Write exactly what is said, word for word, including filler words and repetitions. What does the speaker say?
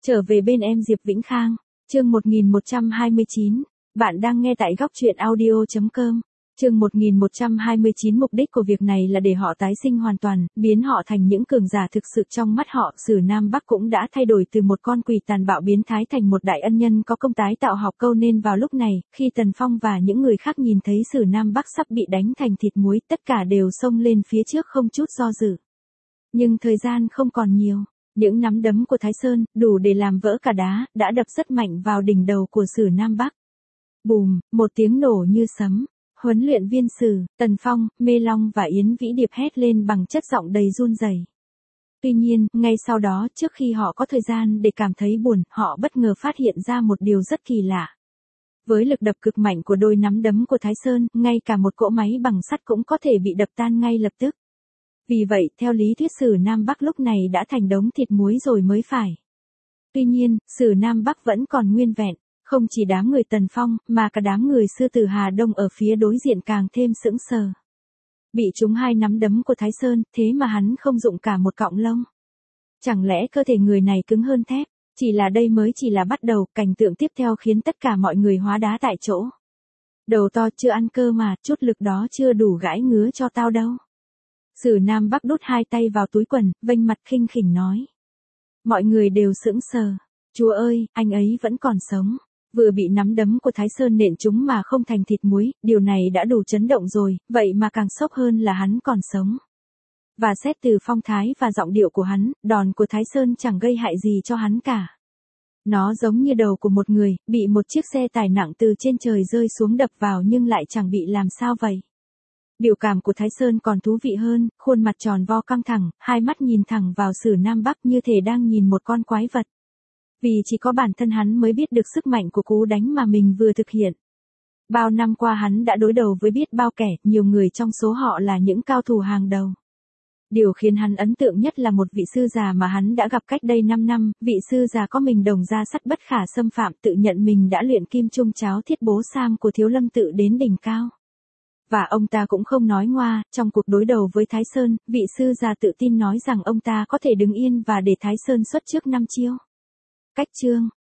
Trở về bên em Diệp Vĩnh Khang, chương một nghìn một trăm hai mươi chín, bạn đang nghe tại góc truyện audio chấm com. Chương một nghìn một trăm hai mươi chín, mục đích của việc này là để họ tái sinh hoàn toàn, biến họ thành những cường giả thực sự trong mắt họ. Sử Nam Bắc cũng đã thay đổi từ một con quỷ tàn bạo biến thái thành một đại ân nhân có công tái tạo học câu, nên vào lúc này, khi Tần Phong và những người khác nhìn thấy Sử Nam Bắc sắp bị đánh thành thịt muối, tất cả đều xông lên phía trước không chút do dự. Nhưng thời gian không còn nhiều. Những nắm đấm của Thái Sơn, đủ để làm vỡ cả đá, đã đập rất mạnh vào đỉnh đầu của Sử Nam Bắc. Bùm, một tiếng nổ như sấm. Huấn luyện viên Sử, Tần Phong, Mê Long và Yến Vĩ Điệp hét lên bằng chất giọng đầy run rẩy. Tuy nhiên, ngay sau đó, trước khi họ có thời gian để cảm thấy buồn, họ bất ngờ phát hiện ra một điều rất kỳ lạ. Với lực đập cực mạnh của đôi nắm đấm của Thái Sơn, ngay cả một cỗ máy bằng sắt cũng có thể bị đập tan ngay lập tức. Vì vậy, theo lý thuyết Sử Nam Bắc lúc này đã thành đống thịt muối rồi mới phải. Tuy nhiên, Sử Nam Bắc vẫn còn nguyên vẹn, không chỉ đám người Tần Phong, mà cả đám người Sư Tử Hà Đông ở phía đối diện càng thêm sững sờ. Bị trúng hai nắm đấm của Thái Sơn, thế mà hắn không dụng cả một cọng lông. Chẳng lẽ cơ thể người này cứng hơn thép? Chỉ là đây mới chỉ là bắt đầu, cảnh tượng tiếp theo khiến tất cả mọi người hóa đá tại chỗ. Đầu to chưa ăn cơ mà, chút lực đó chưa đủ gãi ngứa cho tao đâu. Sử Nam Bắc đút hai tay vào túi quần, vênh mặt khinh khỉnh nói. Mọi người đều sững sờ. Chúa ơi, anh ấy vẫn còn sống. Vừa bị nắm đấm của Thái Sơn nện trúng mà không thành thịt muối, điều này đã đủ chấn động rồi, vậy mà càng sốc hơn là hắn còn sống. Và xét từ phong thái và giọng điệu của hắn, đòn của Thái Sơn chẳng gây hại gì cho hắn cả. Nó giống như đầu của một người, bị một chiếc xe tải nặng từ trên trời rơi xuống đập vào nhưng lại chẳng bị làm sao vậy. Biểu cảm của Thái Sơn còn thú vị hơn, khuôn mặt tròn vo căng thẳng, hai mắt nhìn thẳng vào Sử Nam Bắc như thể đang nhìn một con quái vật. Vì chỉ có bản thân hắn mới biết được sức mạnh của cú đánh mà mình vừa thực hiện. Bao năm qua hắn đã đối đầu với biết bao kẻ, nhiều người trong số họ là những cao thủ hàng đầu. Điều khiến hắn ấn tượng nhất là một vị sư già mà hắn đã gặp cách đây năm năm, vị sư già có mình đồng da sắt bất khả xâm phạm, tự nhận mình đã luyện kim trung cháo thiết bố sam của Thiếu Lâm tự đến đỉnh cao. Và ông ta cũng không nói ngoa, trong cuộc đối đầu với Thái Sơn, vị sư già tự tin nói rằng ông ta có thể đứng yên và để Thái Sơn xuất trước năm chiêu. Cách chương,